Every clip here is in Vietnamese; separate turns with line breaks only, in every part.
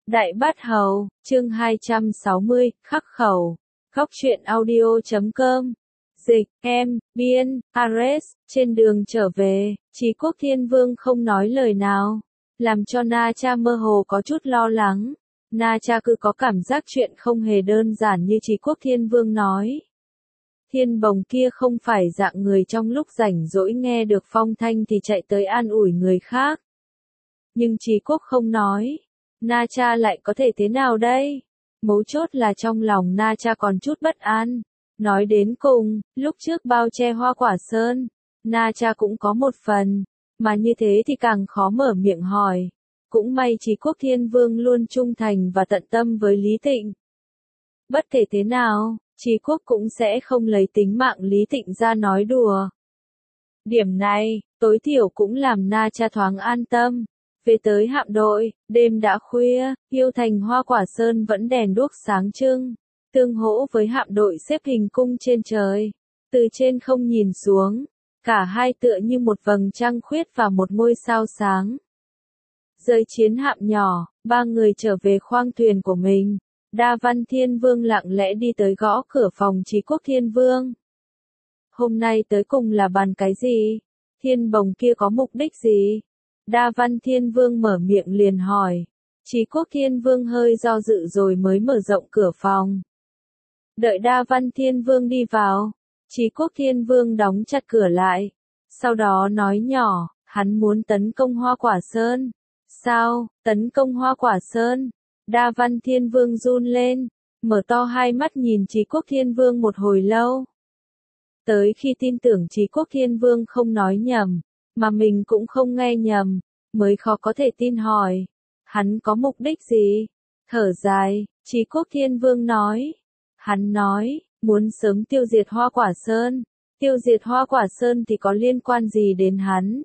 Đại Bát Hầu, chương 260, khắc khẩu. Góc truyện audio.com. Dịch, em, biên, Ares, trên đường trở về, Chí Quốc Thiên Vương không nói lời nào, làm cho Na Cha mơ hồ có chút lo lắng. Na Cha cứ có cảm giác chuyện không hề đơn giản như Chí Quốc Thiên Vương nói. Thiên Bồng kia không phải dạng người trong lúc rảnh rỗi nghe được phong thanh thì chạy tới an ủi người khác. Nhưng Chí Quốc không nói. Na Cha lại có thể thế nào đây? Mấu chốt là trong lòng Na Cha còn chút bất an. Nói đến cùng, lúc trước bao che Hoa Quả Sơn, Na Cha cũng có một phần, mà như thế thì càng khó mở miệng hỏi. Cũng may Chí Quốc Thiên Vương luôn trung thành và tận tâm với Lý Tịnh. Bất kể thế nào, Chí Quốc cũng sẽ không lấy tính mạng Lý Tịnh ra nói đùa. Điểm này, tối thiểu cũng làm Na Cha thoáng an tâm. Về tới hạm đội, đêm đã khuya, Yêu Thành Hoa Quả Sơn vẫn đèn đuốc sáng trưng, tương hỗ với hạm đội xếp hình cung trên trời. Từ trên không nhìn xuống, cả hai tựa như một vầng trăng khuyết và một ngôi sao sáng. Rời chiến hạm nhỏ, ba người trở về khoang thuyền của mình. Đa Văn Thiên Vương lặng lẽ đi tới gõ cửa phòng Chí Quốc Thiên Vương. Hôm nay tới cùng là bàn cái gì? Thiên Bồng kia có mục đích gì? Đa Văn Thiên Vương mở miệng liền hỏi. Chí Quốc Thiên Vương hơi do dự rồi mới mở rộng cửa phòng. Đợi Đa Văn Thiên Vương đi vào, Chí Quốc Thiên Vương đóng chặt cửa lại. Sau đó nói nhỏ, hắn muốn tấn công Hoa Quả Sơn. Sao, tấn công Hoa Quả Sơn? Đa Văn Thiên Vương run lên, mở to hai mắt nhìn Chí Quốc Thiên Vương một hồi lâu. Tới khi tin tưởng Chí Quốc Thiên Vương không nói nhầm, mà mình cũng không nghe nhầm, mới khó có thể tin hỏi. Hắn có mục đích gì? Thở dài, Chí Quốc Thiên Vương nói. Hắn nói, muốn sớm tiêu diệt Hoa Quả Sơn. Tiêu diệt Hoa Quả Sơn thì có liên quan gì đến hắn?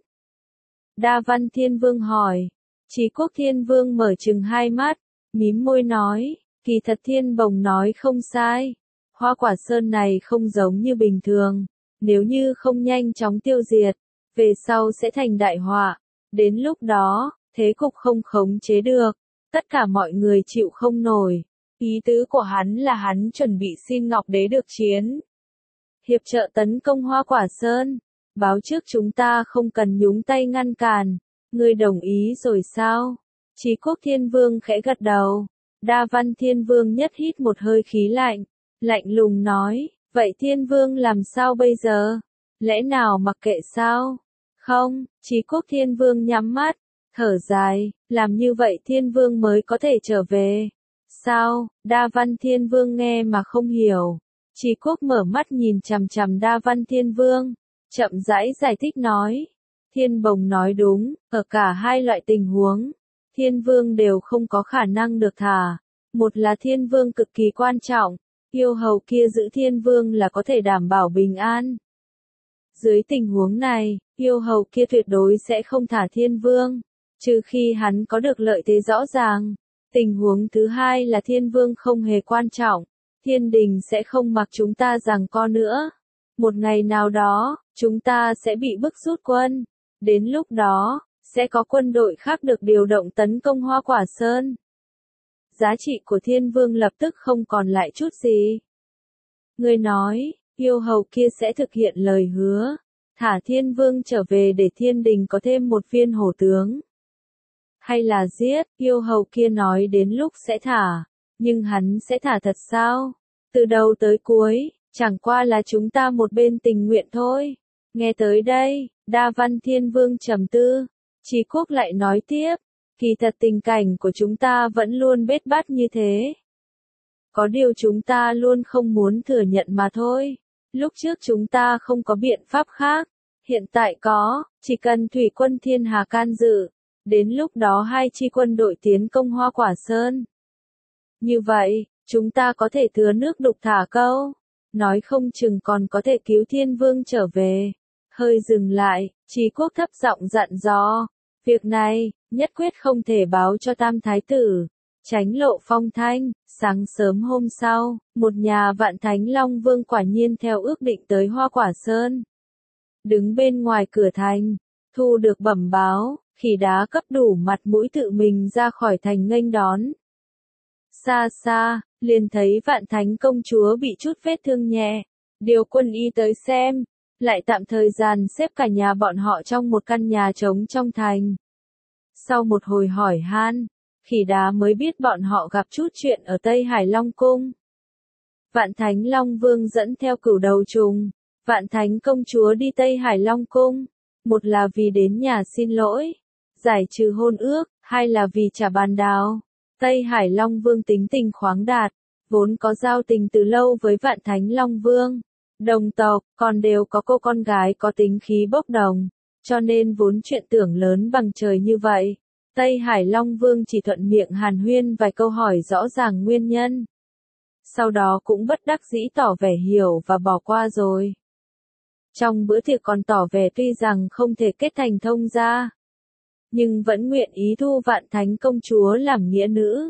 Đa Văn Thiên Vương hỏi. Chí Quốc Thiên Vương mở trừng hai mắt, mím môi nói, kỳ thật Thiên Bồng nói không sai. Hoa Quả Sơn này không giống như bình thường, nếu như không nhanh chóng tiêu diệt, về sau sẽ thành đại họa. Đến lúc đó, thế cục không khống chế được, tất cả mọi người chịu không nổi. Ý tứ của hắn là hắn chuẩn bị xin Ngọc Đế được chiến, hiệp trợ tấn công Hoa Quả Sơn. Báo trước chúng ta không cần nhúng tay ngăn cản. Ngươi đồng ý rồi sao? Chí Quốc Thiên Vương khẽ gật đầu. Đa Văn Thiên Vương nhất hít một hơi khí lạnh, lạnh lùng nói, vậy Thiên Vương làm sao bây giờ? Lẽ nào mặc kệ sao? Không, Chí Quốc Thiên Vương nhắm mắt, thở dài, làm như vậy Thiên Vương mới có thể trở về. Sao? Đa Văn Thiên Vương nghe mà không hiểu. Chí Quốc mở mắt nhìn chằm chằm Đa Văn Thiên Vương, chậm rãi giải thích nói. Thiên Bồng nói đúng, ở cả hai loại tình huống, Thiên Vương đều không có khả năng được thả. Một là Thiên Vương cực kỳ quan trọng, yêu hầu kia giữ Thiên Vương là có thể đảm bảo bình an. Dưới tình huống này, yêu hầu kia tuyệt đối sẽ không thả Thiên Vương, trừ khi hắn có được lợi thế rõ ràng. Tình huống thứ hai là Thiên Vương không hề quan trọng, Thiên Đình sẽ không mặc chúng ta giằng co nữa. Một ngày nào đó, chúng ta sẽ bị bức rút quân. Đến lúc đó, sẽ có quân đội khác được điều động tấn công Hoa Quả Sơn. Giá trị của Thiên Vương lập tức không còn lại chút gì. Người nói, yêu hầu kia sẽ thực hiện lời hứa, thả Thiên Vương trở về để Thiên Đình có thêm một viên hổ tướng. Hay là giết, yêu hầu kia nói đến lúc sẽ thả, nhưng hắn sẽ thả thật sao? Từ đầu tới cuối, chẳng qua là chúng ta một bên tình nguyện thôi. Nghe tới đây, Đa Văn Thiên Vương trầm tư. Chí Quốc lại nói tiếp, kỳ thật tình cảnh của chúng ta vẫn luôn bết bát như thế. Có điều chúng ta luôn không muốn thừa nhận mà thôi. Lúc trước chúng ta không có biện pháp khác, hiện tại có, chỉ cần thủy quân Thiên Hà can dự. Đến lúc đó hai chi quân đội tiến công Hoa Quả Sơn. Như vậy, chúng ta có thể thừa nước đục thả câu, nói không chừng còn có thể cứu Thiên Vương trở về. Hơi dừng lại, Chí Quốc thấp giọng dặn dò, việc này, nhất quyết không thể báo cho Tam Thái Tử, tránh lộ phong thanh. Sáng sớm hôm sau, một nhà Vạn Thánh Long Vương quả nhiên theo ước định tới Hoa Quả Sơn. Đứng bên ngoài cửa thành, thu được bẩm báo, khỉ đá cấp đủ mặt mũi tự mình ra khỏi thành nghênh đón. Xa xa, liền thấy Vạn Thánh công chúa bị chút vết thương nhẹ. Điều quân y tới xem, lại tạm thời dàn xếp cả nhà bọn họ trong một căn nhà trống trong thành. Sau một hồi hỏi han, Khỉ Đá mới biết bọn họ gặp chút chuyện ở Tây Hải Long Cung. Vạn Thánh Long Vương dẫn theo Cửu Đầu Trùng, Vạn Thánh công chúa đi Tây Hải Long Cung, một là vì đến nhà xin lỗi, giải trừ hôn ước, hai là vì trả bàn đào. Tây Hải Long Vương tính tình khoáng đạt, vốn có giao tình từ lâu với Vạn Thánh Long Vương, đồng tộc, còn đều có cô con gái có tính khí bốc đồng, cho nên vốn chuyện tưởng lớn bằng trời như vậy. Tây Hải Long Vương chỉ thuận miệng hàn huyên vài câu hỏi rõ ràng nguyên nhân. Sau đó cũng bất đắc dĩ tỏ vẻ hiểu và bỏ qua rồi. Trong bữa tiệc còn tỏ vẻ tuy rằng không thể kết thành thông gia, nhưng vẫn nguyện ý thu Vạn Thánh công chúa làm nghĩa nữ.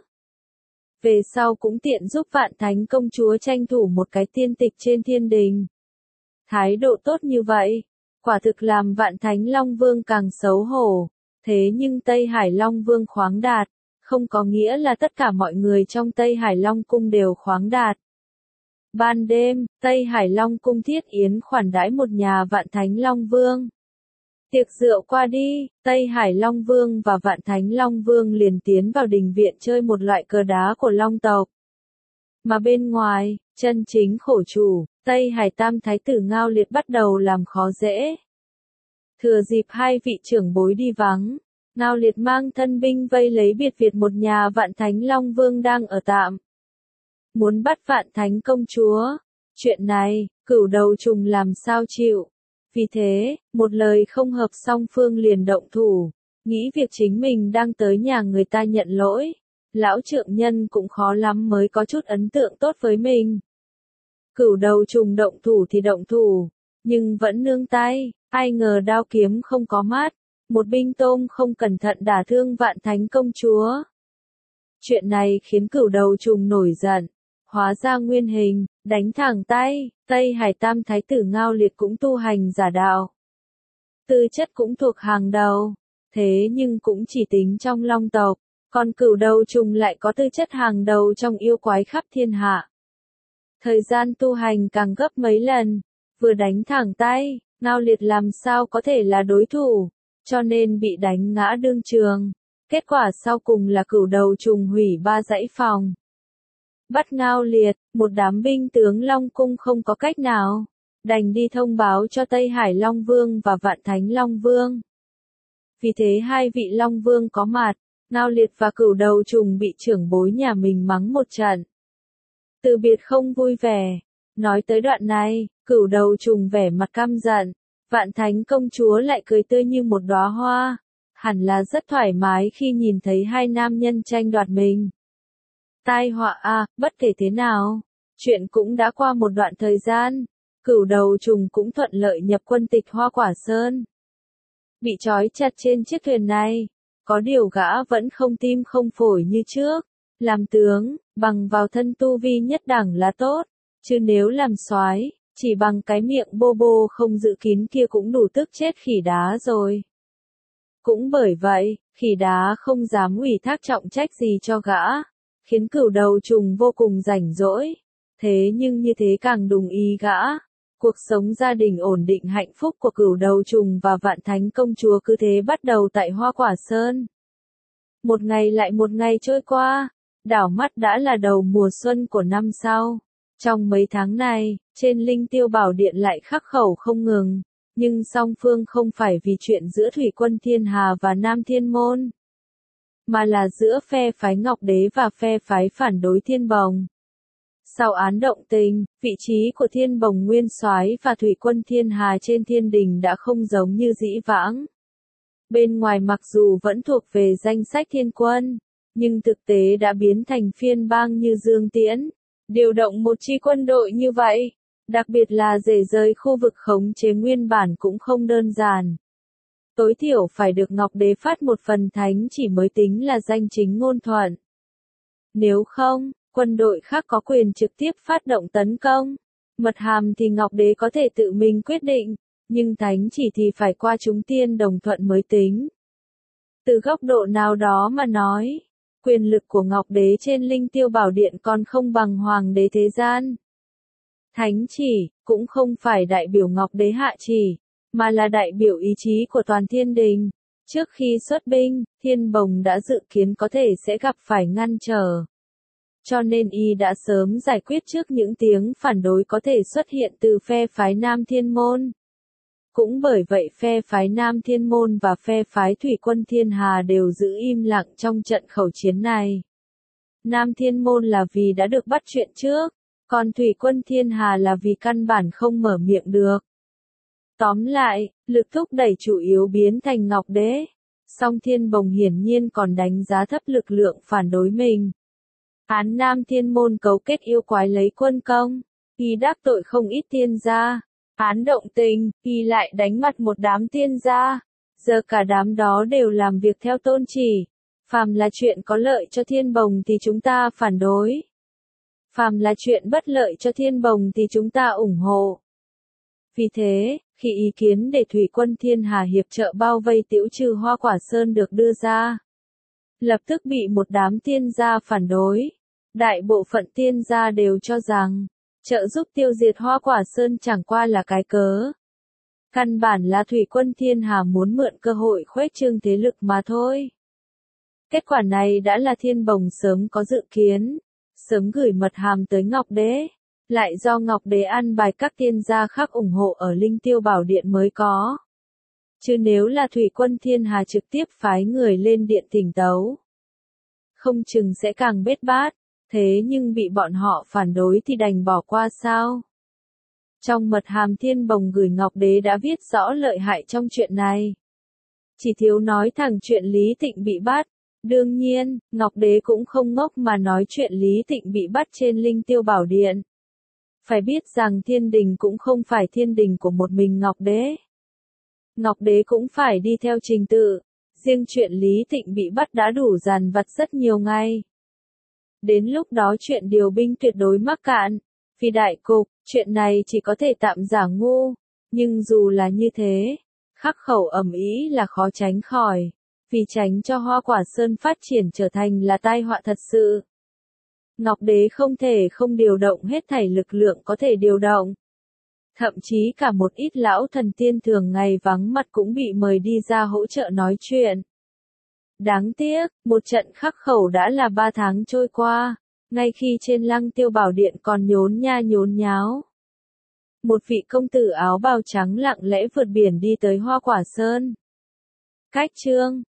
Về sau cũng tiện giúp Vạn Thánh công chúa tranh thủ một cái tiên tịch trên thiên đình. Thái độ tốt như vậy, quả thực làm Vạn Thánh Long Vương càng xấu hổ. Thế nhưng Tây Hải Long Vương khoáng đạt, không có nghĩa là tất cả mọi người trong Tây Hải Long Cung đều khoáng đạt. Ban đêm, Tây Hải Long Cung thiết yến khoản đãi một nhà Vạn Thánh Long Vương. Tiệc rượu qua đi, Tây Hải Long Vương và Vạn Thánh Long Vương liền tiến vào đình viện chơi một loại cờ đá của Long tộc. Mà bên ngoài, chân chính khổ chủ, Tây Hải Tam Thái tử Ngao Liệt bắt đầu làm khó dễ. Thừa dịp hai vị trưởng bối đi vắng, Ngao Liệt mang thân binh vây lấy biệt viện một nhà Vạn Thánh Long Vương đang ở tạm. Muốn bắt Vạn Thánh công chúa. Chuyện này, Cửu Đầu Trùng làm sao chịu. Vì thế, một lời không hợp song phương liền động thủ, nghĩ việc chính mình đang tới nhà người ta nhận lỗi. Lão trượng nhân cũng khó lắm mới có chút ấn tượng tốt với mình. Cửu Đầu Trùng động thủ thì động thủ, nhưng vẫn nương tay, ai ngờ đao kiếm không có mát, một binh tôm không cẩn thận đả thương Vạn Thánh công chúa. Chuyện này khiến Cửu Đầu Trùng nổi giận, hóa ra nguyên hình, đánh thẳng tay. Tây Hải Tam Thái tử Ngao Liệt cũng tu hành giả đạo, tư chất cũng thuộc hàng đầu, thế nhưng cũng chỉ tính trong Long tộc, còn Cửu Đầu Trùng lại có tư chất hàng đầu trong yêu quái khắp thiên hạ. Thời gian tu hành càng gấp mấy lần, vừa đánh thẳng tay, Ngao Liệt làm sao có thể là đối thủ, cho nên bị đánh ngã đương trường. Kết quả sau cùng là Cửu Đầu Trùng hủy 3 dãy phòng. Bắt Ngao Liệt, một đám binh tướng Long Cung không có cách nào, đành đi thông báo cho Tây Hải Long Vương và Vạn Thánh Long Vương. Vì thế hai vị Long Vương có mặt, Ngao Liệt và Cửu Đầu Trùng bị trưởng bối nhà mình mắng một trận. Từ biệt không vui vẻ. Nói tới đoạn này, Cửu Đầu Trùng vẻ mặt căm giận, Vạn Thánh công chúa lại cười tươi như một đóa hoa, hẳn là rất thoải mái khi nhìn thấy hai nam nhân tranh đoạt mình. Tai họa à, bất kể thế nào, chuyện cũng đã qua một đoạn thời gian, Cửu Đầu Trùng cũng thuận lợi nhập quân tịch Hoa Quả Sơn. Bị trói chặt trên chiếc thuyền này, có điều gã vẫn không tim không phổi như trước, làm tướng, bằng vào thân tu vi nhất đẳng là tốt, chứ nếu làm soái, chỉ bằng cái miệng bô bô không giữ kín kia cũng đủ tức chết Khỉ Đá rồi. Cũng bởi vậy, Khỉ Đá không dám ủy thác trọng trách gì cho gã, khiến Cửu Đầu Trùng vô cùng rảnh rỗi. Thế nhưng như thế càng đúng ý gã. Cuộc sống gia đình ổn định hạnh phúc của Cửu Đầu Trùng và Vạn Thánh công chúa cứ thế bắt đầu tại Hoa Quả Sơn. Một ngày lại một ngày trôi qua, đảo mắt đã là đầu mùa xuân của năm sau. Trong mấy tháng này, trên Linh Tiêu Bảo Điện lại khắc khẩu không ngừng, nhưng song phương không phải vì chuyện giữa Thủy Quân Thiên Hà và Nam Thiên Môn, mà là giữa phe phái Ngọc Đế và phe phái phản đối Thiên Bồng. Sau án động tình, vị trí của Thiên Bồng Nguyên Soái và Thủy Quân Thiên Hà trên thiên đình đã không giống như dĩ vãng. Bên ngoài mặc dù vẫn thuộc về danh sách thiên quân, nhưng thực tế đã biến thành phiên bang như Dương Tiễn. Điều động một chi quân đội như vậy, đặc biệt là rể rời khu vực khống chế nguyên bản cũng không đơn giản. Tối thiểu phải được Ngọc Đế phát một phần thánh chỉ mới tính là danh chính ngôn thuận. Nếu không, quân đội khác có quyền trực tiếp phát động tấn công. Mật hàm thì Ngọc Đế có thể tự mình quyết định, nhưng thánh chỉ thì phải qua chúng tiên đồng thuận mới tính. Từ góc độ nào đó mà nói, Quyền lực của Ngọc Đế trên Linh Tiêu Bảo Điện còn không bằng Hoàng đế thế gian. Thánh chỉ, cũng không phải đại biểu Ngọc Đế hạ chỉ, mà là đại biểu ý chí của toàn thiên đình. Trước khi xuất binh, Thiên Bồng đã dự kiến có thể sẽ gặp phải ngăn trở. Cho nên y đã sớm giải quyết trước những tiếng phản đối có thể xuất hiện từ phe phái Nam Thiên Môn. Cũng bởi vậy phe phái Nam Thiên Môn và phe phái Thủy Quân Thiên Hà đều giữ im lặng trong trận khẩu chiến này. Nam Thiên Môn là vì đã được bắt chuyện trước, còn Thủy Quân Thiên Hà là vì căn bản không mở miệng được. Tóm lại, lực thúc đẩy chủ yếu biến thành Ngọc Đế. Song Thiên Bồng hiển nhiên còn đánh giá thấp lực lượng phản đối mình. Hán Nam Thiên Môn cấu kết yêu quái lấy quân công, y đắc tội không ít tiên gia. Hán động tình, y lại đánh mặt một đám tiên gia. Giờ cả đám đó đều làm việc theo tôn chỉ. Phàm là chuyện có lợi cho Thiên Bồng thì chúng ta phản đối. Phàm là chuyện bất lợi cho Thiên Bồng thì chúng ta ủng hộ. Vì thế, khi ý kiến để Thủy Quân Thiên Hà hiệp trợ bao vây Tiễu Trừ Hoa Quả Sơn được đưa ra, lập tức bị một đám tiên gia phản đối. Đại bộ phận tiên gia đều cho rằng, trợ giúp tiêu diệt Hoa Quả Sơn chẳng qua là cái cớ. Căn bản là Thủy Quân Thiên Hà muốn mượn cơ hội khuếch trương thế lực mà thôi. Kết quả này đã là Thiên Bồng sớm có dự kiến, sớm gửi mật hàm tới Ngọc Đế, lại do Ngọc Đế an bài các tiên gia khác ủng hộ ở Linh Tiêu Bảo Điện mới có. Chứ nếu là Thủy Quân Thiên Hà trực tiếp phái người lên điện thỉnh tấu, không chừng sẽ càng bết bát, thế nhưng bị bọn họ phản đối thì đành bỏ qua sao? Trong mật hàm Thiên Bồng gửi Ngọc Đế đã viết rõ lợi hại trong chuyện này. Chỉ thiếu nói thẳng chuyện Lý Tịnh bị bắt. Đương nhiên, Ngọc Đế cũng không ngốc mà nói chuyện Lý Tịnh bị bắt trên Linh Tiêu Bảo Điện. Phải biết rằng thiên đình cũng không phải thiên đình của một mình Ngọc Đế. Ngọc Đế cũng phải đi theo trình tự. Riêng chuyện Lý Tịnh bị bắt đã đủ dằn vặt rất nhiều ngày. Đến lúc đó chuyện điều binh tuyệt đối mắc cạn. Vì đại cục, chuyện này chỉ có thể tạm giả ngu. Nhưng dù là như thế, khắc khẩu ầm ĩ là khó tránh khỏi. Vì tránh cho Hoa Quả Sơn phát triển trở thành là tai họa thật sự. Ngọc Đế không thể không điều động hết thảy lực lượng có thể điều động. Thậm chí cả một ít lão thần tiên thường ngày vắng mặt cũng bị mời đi ra hỗ trợ nói chuyện. Đáng tiếc, một trận khắc khẩu đã là 3 tháng trôi qua, ngay khi trên Lăng Tiêu Bảo Điện còn nhốn nha nhốn nháo. Một vị công tử áo bào trắng lặng lẽ vượt biển đi tới Hoa Quả Sơn. Cách chương